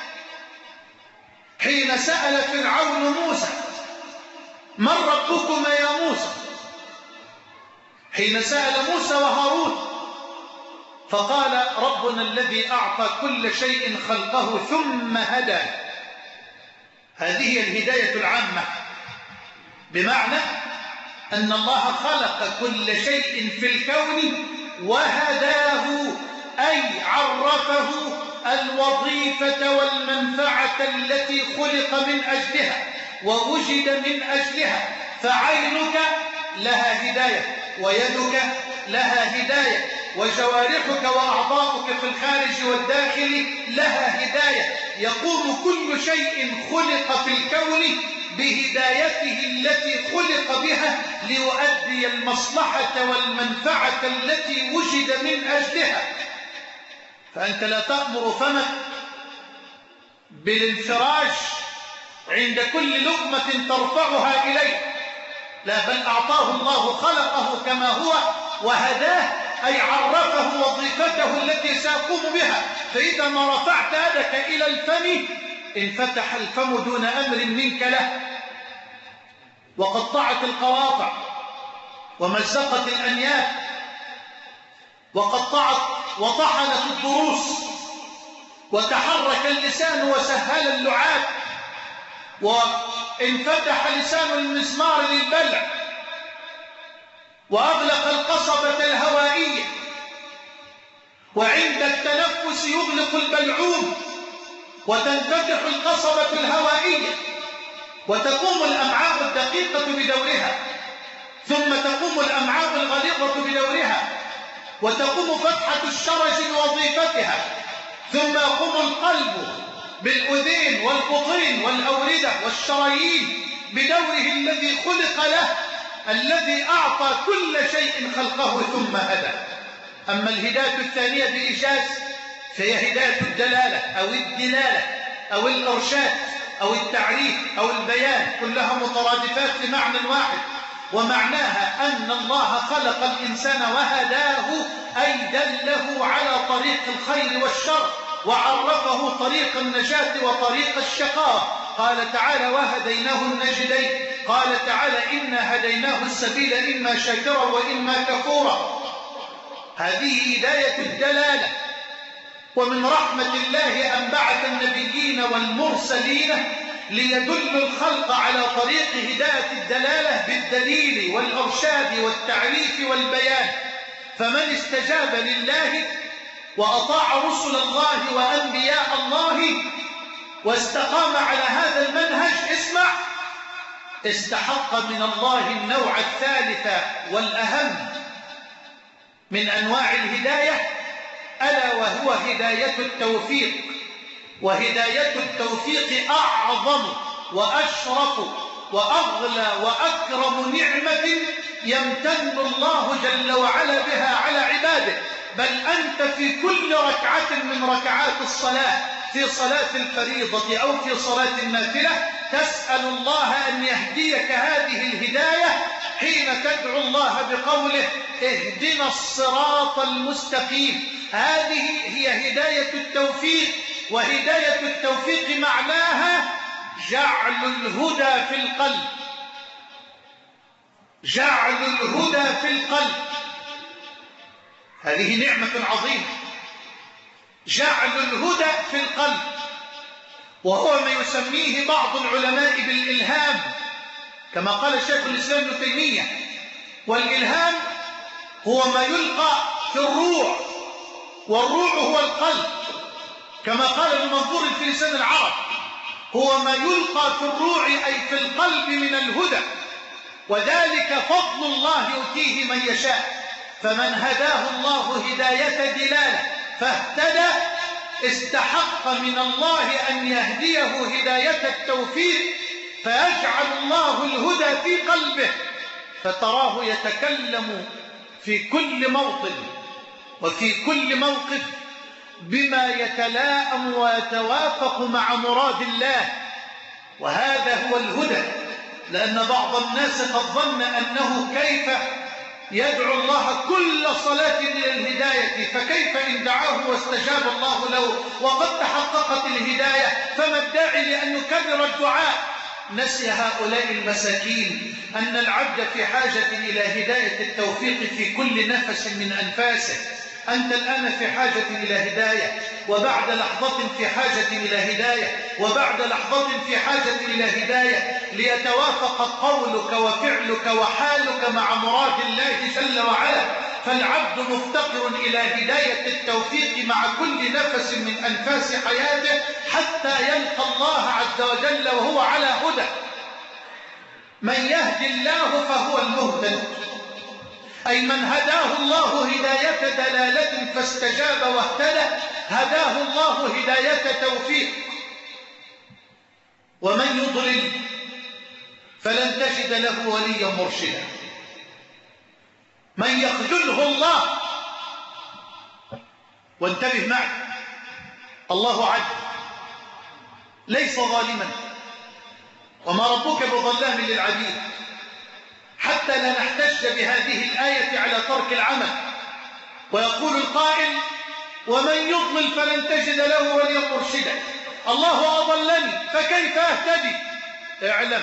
حين سأل فرعون موسى من ربكما يا موسى. حين سأل موسى وهارون فقال ربنا الذي أعطى كل شيء خلقه ثم هدى. هذه هي الهداية العامة، بمعنى أن الله خلق كل شيء في الكون وهداه، أي عرفه الوظيفة والمنفعة التي خلق من أجلها ووجد من أجلها. فعينك لها هداية ويدك لها هداية وجوارحك وأعضاؤك في الخارج والداخل لها هداية. يقوم كل شيء خلق في الكون بهدايته التي خلق بها ليؤدي المصلحة والمنفعة التي وجد من أجلها. فأنت لا تأمر فمك بالانفراج عند كل لقمة ترفعها إليه، لا، بل أعطاه الله خلقه كما هو وهداه، أي عرفه وظيفته التي سيقوم بها. فإذا ما رفعت يدك إلى الفم انفتح الفم دون أمر منك له، وقطعت القواطع ومزقت الأنياب وقطعت وطحنت الضروس، وتحرك اللسان وسهل اللعاب، وانفتح لسان المزمار للبلع، وأغلق القصبة الهوائية، وعند التنفس يغلق البلعوم وتنفتح القصبة الهوائية، وتقوم الأمعاء الدقيقة بدورها، ثم تقوم الأمعاء الغليظة بدورها، وتقوم فتحة الشرج بوظيفتها، ثم يقوم القلب بالأذين والبطين والأوردة والشرايين بدوره الذي خلق له، الذي أعطى كل شيء خلقه ثم هدى. أما الهداية الثانية بإيجاز فهي هداية الدلالة أو الدلالة أو الإرشاد أو التعريف أو البيان، كلها مترادفات لمعنى واحد، ومعناها أن الله خلق الإنسان وهداه، أي دله على طريق الخير والشر، وعرفه طريق النجاة وطريق الشقاء. قال تعالى: وهديناه النجدين. قال تعالى: إنا هديناه السبيل إما شاكرا وإما كفورا. هذه هداية الدلالة. ومن رحمة الله أن بعث النبيين والمرسلين ليدلوا الخلق على طريق هداية الدلالة بالدليل والإرشاد والتعريف والبيان. فمن استجاب لله وأطاع رسل الله وأنبياء الله واستقام على هذا المنهج، اسمع، استحق من الله النوع الثالث والأهم من أنواع الهداية، ألا وهو هداية التوفيق. وهداية التوفيق أعظم وأشرف وأغلى وأكرم نعمة يمتن الله جل وعلا بها على عباده. بل أنت في كل ركعة من ركعات الصلاة، في صلاة الفريضة أو في صلاة النافلة، تسأل الله أن يهديك هذه الهداية حين تدعو الله بقوله: اهدنا الصراط المستقيم. هذه هي هداية التوفيق. وهداية التوفيق معناها جعل الهدى في القلب، جعل الهدى في القلب. هذه نعمة عظيمة، جعل الهدى في القلب، وهو ما يسميه بعض العلماء بالإلهام، كما قال شيخ الإسلام ابن تيمية: والإلهام هو ما يلقى في الروح، والروح هو القلب، كما قال المنظور في لسان العرب: هو ما يلقى في الروح أي في القلب من الهدى، وذلك فضل الله يؤتيه من يشاء. فمن هداه الله هداية دلالة فاهتدى، استحق من الله أن يهديه هداية التوفيق، فيجعل الله الهدى في قلبه، فتراه يتكلم في كل موطن وفي كل موقف بما يتلائم ويتوافق مع مراد الله. وهذا هو الهدى. لأن بعض الناس قد ظن أنه كيف يدعو الله كل صلاة إلى الهداية، فكيف إن دعاه واستجاب الله له وقد تحققت الهداية، فما الداعي لأن نكرر الدعاء؟ نسي هؤلاء المساكين أن العبد في حاجة إلى هداية التوفيق في كل نفس من أنفاسه. أنت الآن في حاجة إلى هداية، وبعد لحظة في حاجة إلى هداية، وبعد لحظة في حاجة إلى هداية، ليتوافق قولك وفعلك وحالك مع مراد الله جل وعلا. فالعبد مفتقر إلى هداية التوفيق مع كل نفس من أنفاس حياته، حتى يلقى الله عز وجل وهو على هدى. من يهدي الله فهو المهتد، أي من هداه الله هداية دلالة فاستجاب واهتدى، هداه الله هداية توفيق. ومن يضلل فلن تجد له وليا مرشدا. من يخذله الله، وانتبه معي، الله عدل ليس ظالما، وما ربك بظلام للعبيد، حتى لا نحتج بهذه الآية على ترك العمل. ويقول القائل: ومن يضلل فلن تجد له وليا مرشدا. الله أضلني فكيف أهتدي؟ اعلم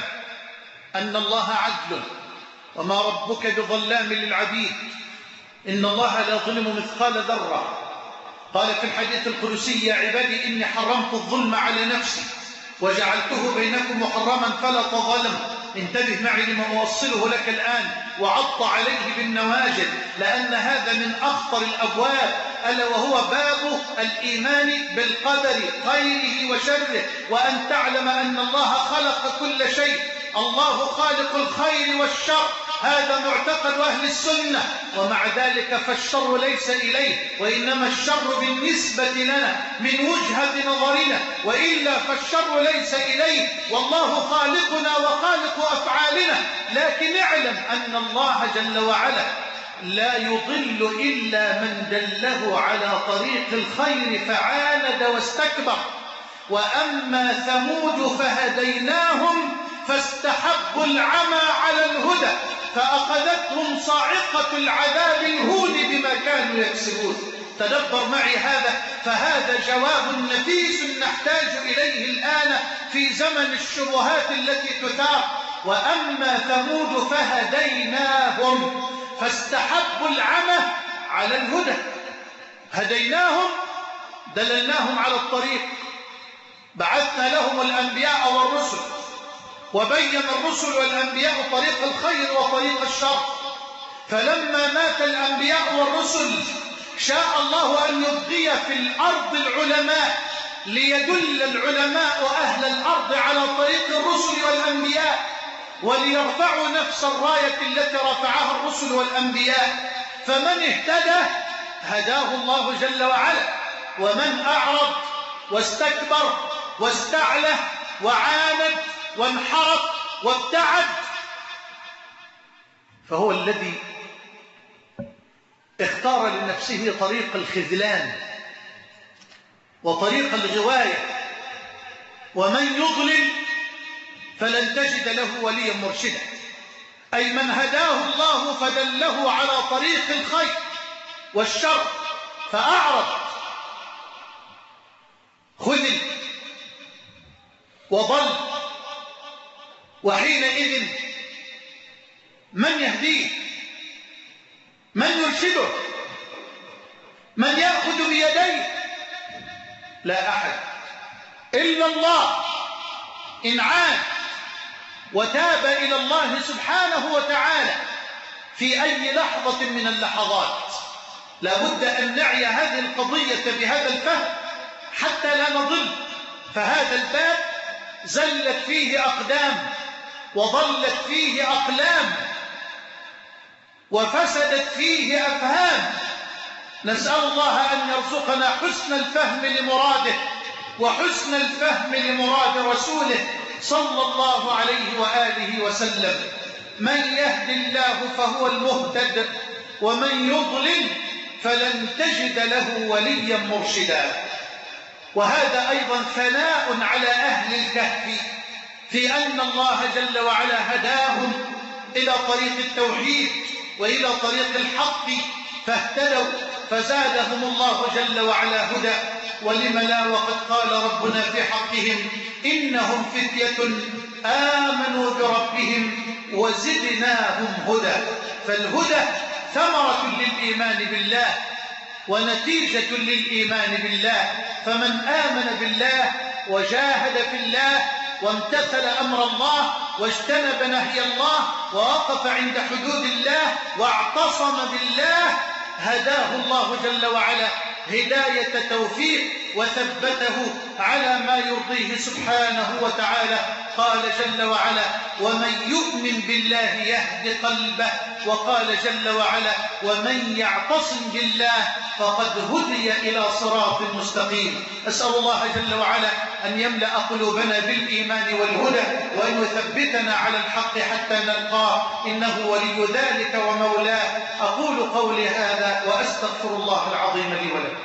أن الله عدل وما ربك بظلام للعبيد، إن الله لا يظلم مثقال ذرة. قال في الحديث القدسي: يا عبادي إني حرمت الظلم على نفسي وجعلته بينكم محرما فلا تظلموا. انتبه معي لما أوصله لك الآن، وعض عليه بالنواجذ، لأن هذا من أخطر الأبواب، ألا وهو باب الإيمان بالقدر خيره وشره، وأن تعلم أن الله خلق كل شيء، الله خالق الخير والشر، هذا معتقد أهل السنة. ومع ذلك فالشر ليس إليه، وإنما الشر بالنسبة لنا من وجهة نظرنا، وإلا فالشر ليس إليه، والله خالقنا وخالق أفعالنا. لكن اعلم أن الله جل وعلا لا يضل إلا من دله على طريق الخير فعاند واستكبر. وأما ثمود فهديناهم فاستحبوا العمى على الهدى فأخذتهم صاعقة العذاب الهون بما كانوا يكسبون. تدبر معي هذا، فهذا جواب نفيس نحتاج إليه الآن في زمن الشبهات التي تثار. وأما ثمود فهديناهم فاستحبوا العمى على الهدى. هديناهم، دللناهم على الطريق، بعثنا لهم الأنبياء والرسل، وبين الرسل والأنبياء طريق الخير وطريق الشر. فلما مات الأنبياء والرسل شاء الله أن يبقي في الأرض العلماء، ليدل العلماء أهل الأرض على طريق الرسل والأنبياء، وليرفعوا نفس الراية التي رفعها الرسل والأنبياء. فمن اهتدى هداه الله جل وعلا، ومن أعرض واستكبر واستعلى وعاند وانحرف وابتعد فهو الذي اختار لنفسه طريق الخذلان وطريق الغواية. ومن يضلل فلن تجد له وليا مرشدا، أي من هداه الله فدله على طريق الخير والشر فأعرض خذل وضل، وحينئذ من يهديه؟ من يرشده؟ من يأخذ بيديه؟ لا أحد إلا الله. إن عاد وتاب إلى الله سبحانه وتعالى في أي لحظة من اللحظات، لا بد أن نعي هذه القضية بهذا الفهم حتى لا نضل. فهذا الباب زلت فيه أقدام وضلت فيه أقلام وفسدت فيه أفهام. نسأل الله أن يرزقنا حسن الفهم لمراده وحسن الفهم لمراد رسوله صلى الله عليه وآله وسلم. من يهد الله فهو المهتد، ومن يضلل فلن تجد له وليا مرشدا. وهذا أيضا ثناء على أهل الكهف في أن الله جل وعلا هداهم إلى طريق التوحيد وإلى طريق الحق فاهتدوا فزادهم الله جل وعلا هدى. ولم لا، وقد قال ربنا في حقهم: إنهم فتية آمنوا بربهم وزدناهم هدى. فالهدى ثمرة للإيمان بالله ونتيجة للإيمان بالله. فمن آمن بالله وجاهد في الله وامتثل أمر الله واجتنب نهي الله ووقف عند حدود الله واعتصم بالله هداه الله جل وعلا هداية توفيق وثبته على ما يرضيه سبحانه وتعالى. قال جل وعلا: ومن يؤمن بالله يهد قلبه. وقال جل وعلا: ومن يعتصم بالله فقد هدي إلى صراط مستقيم. أسأل الله جل وعلا أن يملأ قلوبنا بالإيمان والهدى، وأن يثبتنا على الحق حتى نلقاه، إنه ولي ذلك ومولاه. أقول قولي هذا وأستغفر الله العظيم لي ولكم.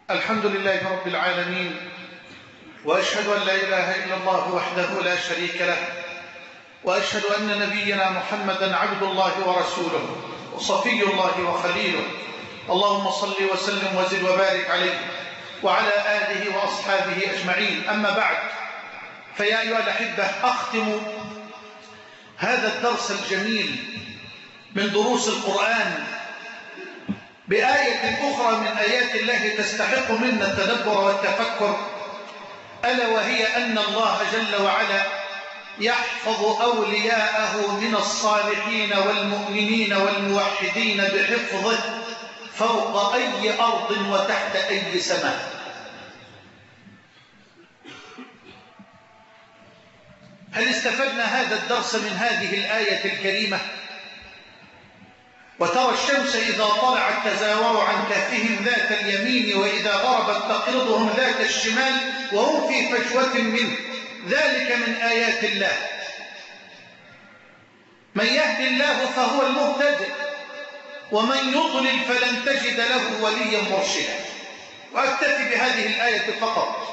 الحمد لله رب العالمين، وأشهد أن لا إله إلا الله وحده لا شريك له، وأشهد أن نبينا محمدا عبد الله ورسوله وصفي الله وخليله. اللهم صل وسلم وزد وبارك عليه وعلى آله وأصحابه أجمعين. أما بعد، فيا أيها الأحبة، أختم هذا الدرس الجميل من دروس القرآن بآية أخرى من آيات الله تستحق منا التدبر والتفكر، ألا وهي أن الله جل وعلا يحفظ أولياءه من الصالحين والمؤمنين والموحدين بحفظه فوق أي أرض وتحت أي سماء. هل استفدنا هذا الدرس من هذه الآية الكريمة؟ وترى الشمس إذا طلعت تزاور عن كهفهم ذات اليمين وإذا غربت تقرضهم ذات الشمال وهم في فجوة منه، ذلك من آيات الله. من يهد الله فهو المهتد، ومن يضلل فلن تجد له وليا مرشدا. وأكتفي بهذه الآية فقط.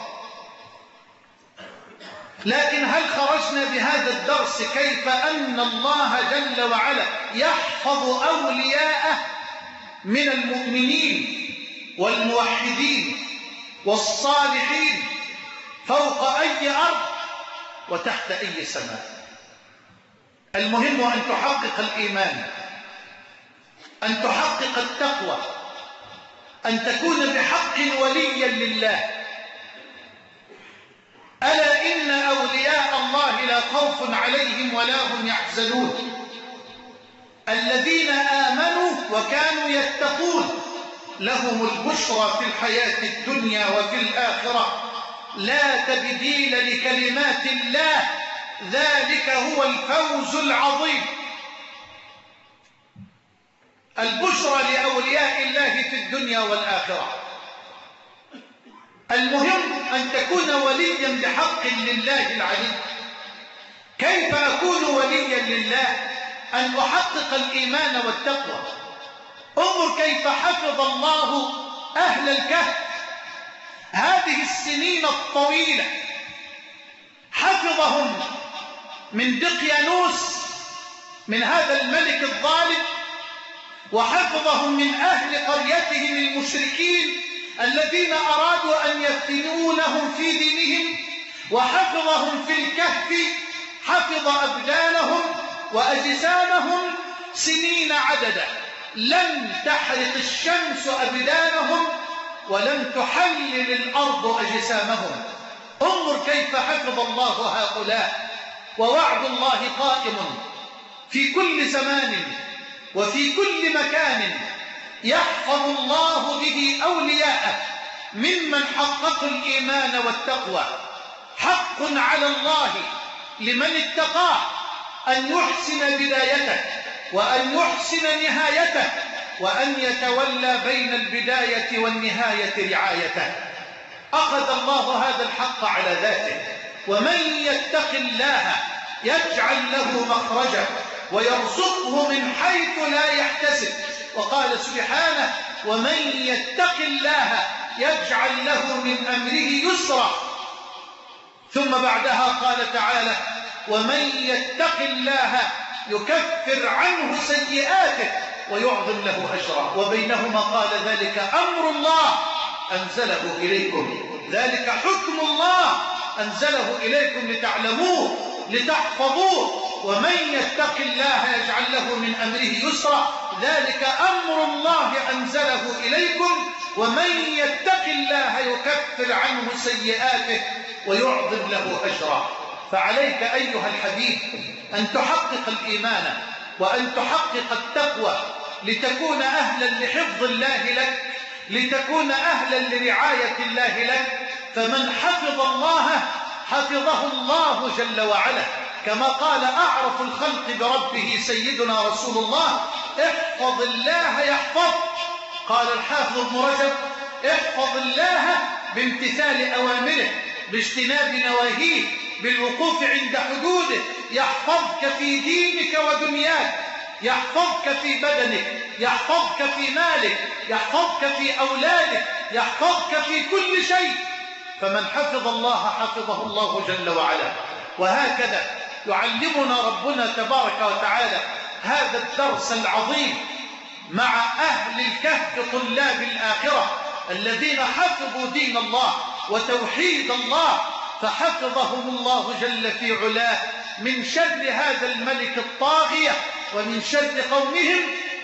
لكن هل خرجنا بهذا الدرس كيف أن الله جل وعلا يحفظ أولياءه من المؤمنين والموحدين والصالحين فوق أي أرض وتحت أي سماء؟ المهم أن تحقق الإيمان، أن تحقق التقوى، أن تكون بحق وليا لله. ألا إن أولياء الله لا خوف عليهم ولا هم يحزنون، الذين آمنوا وكانوا يتقون لهم البشرى في الحياة الدنيا وفي الآخرة، لا تبديل لكلمات الله، ذلك هو الفوز العظيم. البشرى لأولياء الله في الدنيا والآخرة. المهم أن تكون وليا بحق لله العلي. كيف أكون وليا لله؟ أن أحقق الإيمان والتقوى. انظر كيف حفظ الله أهل الكهف هذه السنين الطويلة، حفظهم من دقيانوس، من هذا الملك الظالم، وحفظهم من أهل قريتهم المشركين الذين أرادوا أن يفتنونهم في دينهم، وحفظهم في الكهف، حفظ أبدانهم وأجسامهم سنين عددا، لم تحرق الشمس أبدانهم ولم تحلل الأرض أجسامهم. انظر كيف حفظ الله هؤلاء. ووعد الله قائم في كل زمان وفي كل مكان، يحفظ الله به أولياءه ممن حققوا الإيمان والتقوى. حق على الله لمن اتقاه أن يحسن بدايته وأن يحسن نهايته، وأن يتولى بين البداية والنهاية رعايته. أخذ الله هذا الحق على ذاته. ومن يتق الله يجعل له مخرجا ويرزقه من حيث لا يحتسب. وقال سبحانه: ومن يتق الله يجعل له من أمره يسرا. ثم بعدها قال تعالى: ومن يتق الله يكفر عنه سيئاته ويعظم له أجرا. وبينهما قال: ذلك أمر الله أنزله إليكم، ذلك حكم الله أنزله إليكم لتعلموه لتحفظوه. ومن يتق الله يجعل له من أمره يسرا، ذلك أمر الله أنزله إليكم. ومن يتق الله يكفر عنه سيئاته ويعظم له أجرا. فعليك أيها الحبيب أن تحقق الإيمان وأن تحقق التقوى لتكون أهلا لحفظ الله لك، لتكون أهلا لرعاية الله لك. فمن حفظ الله حفظه الله جل وعلا، كما قال أعرف الخلق بربه سيدنا رسول الله: احفظ الله يحفظ. قال الحافظ ابن رجب: احفظ الله بامتثال أوامره، باجتناب نواهيه، بالوقوف عند حدوده، يحفظك في دينك ودنياك، يحفظك في بدنك، يحفظك في مالك، يحفظك في أولادك، يحفظك في كل شيء. فمن حفظ الله حفظه الله جل وعلا. وهكذا يعلمنا ربنا تبارك وتعالى هذا الدرس العظيم مع أهل الكهف طلاب الآخرة الذين حفظوا دين الله وتوحيد الله، فحفظهم الله جل في علاه من شر هذا الملك الطاغية ومن شر قومهم،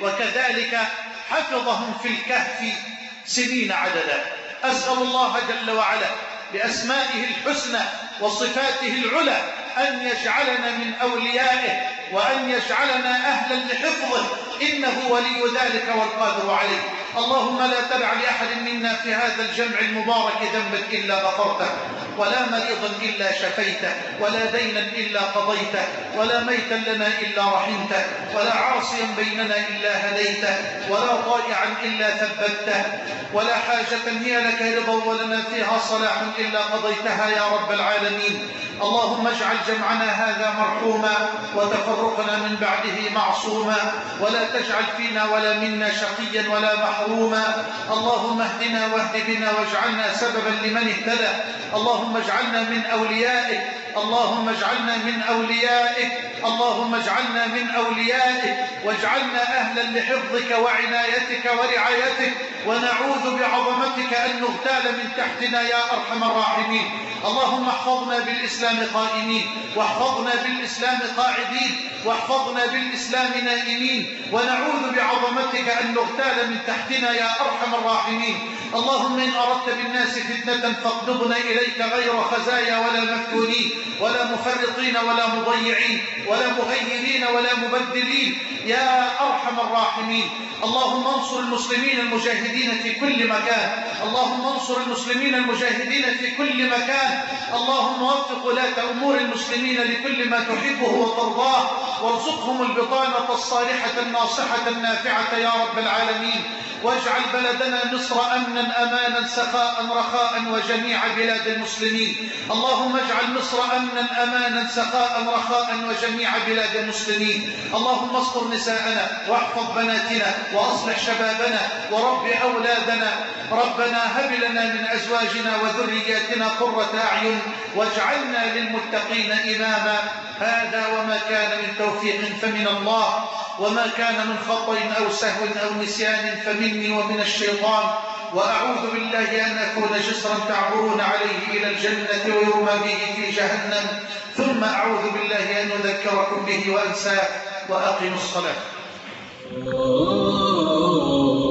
وكذلك حفظهم في الكهف سنين عددا. أسأل الله جل وعلا بأسمائه الحسنى وصفاته العلى أن يجعلنا من أوليائه وأن يجعلنا أهلا لحفظه، إنه ولي ذلك والقادر عليه. اللهم لا تدع لأحد منا في هذا الجمع المبارك ذنبا إلا غفرته، ولا مريضا إلا شفيته، ولا دينا إلا قضيته، ولا ميتا لنا إلا رحمته، ولا عاصيا بيننا إلا هديته، ولا ضائعا إلا ثبته، ولا حاجة هي لك رضا ولنا فيها صلاح إلا قضيتها يا رب العالمين. اللهم اجعل جمعنا هذا مرحوما وتفرقنا من بعده معصوما، ولا تجعل فينا ولا منا شقيا ولا محروما. اللهم اهدنا واهد بنا واجعلنا سببا لمن اهتدى. اللهم اجعلنا من أوليائك، اللهم اجعلنا من أوليائك، اللهم اجعلنا من أوليائك، واجعلنا أهلا لحفظك وعنايتك ورعايتك، ونعوذ بعظمتك أن نغتال من تحتنا يا أرحم الراحمين. اللهم احفظنا بالإسلام قائمين، واحفظنا بالإسلام قاعدين، واحفظنا بالإسلام نائمين، ونعوذ بعظمتك أن نغتال من تحتنا يا أرحم الراحمين. اللهم إن أردت بالناس فتنة فاقبضنا إليك غير خزايا ولا مفتونين ولا مفرطين ولا مضيعين ولا مغيرين ولا مبدلين يا أرحم الراحمين. اللهم انصر المسلمين المجاهدين في كل مكان، اللهم انصر المسلمين المجاهدين في كل مكان. اللهم وفق ولاة أمور المسلمين لكل ما تحبه وترضاه، وارزقهم البطانة الصالحة الناصحة النافعة يا رب العالمين. واجعل بلدنا مصر أمنا أمانا سخاء رخاء وجميع بلاد المسلمين. اللهم اجعل مصر أمنا أمانا سخاء رخاء وجميع بلاد المسلمين. اللهم استر نساءنا واحفظ بناتنا وأصلح شبابنا ورب أولادنا. ربنا هب لنا من أزواجنا وذرياتنا قرة أعين واجعلنا للمتقين إماما. هذا وما كان من توفيق فمن الله، وما كان من خطأ أو سهو أو نسيان فمني ومن الشيطان. وأعوذ بالله أن أكون جسرا تعبرون عليه إلى الجنة ويرمى به في جهنم، ثم أعوذ بالله أن أذكركم به وأنساه. وأقم الصلاة.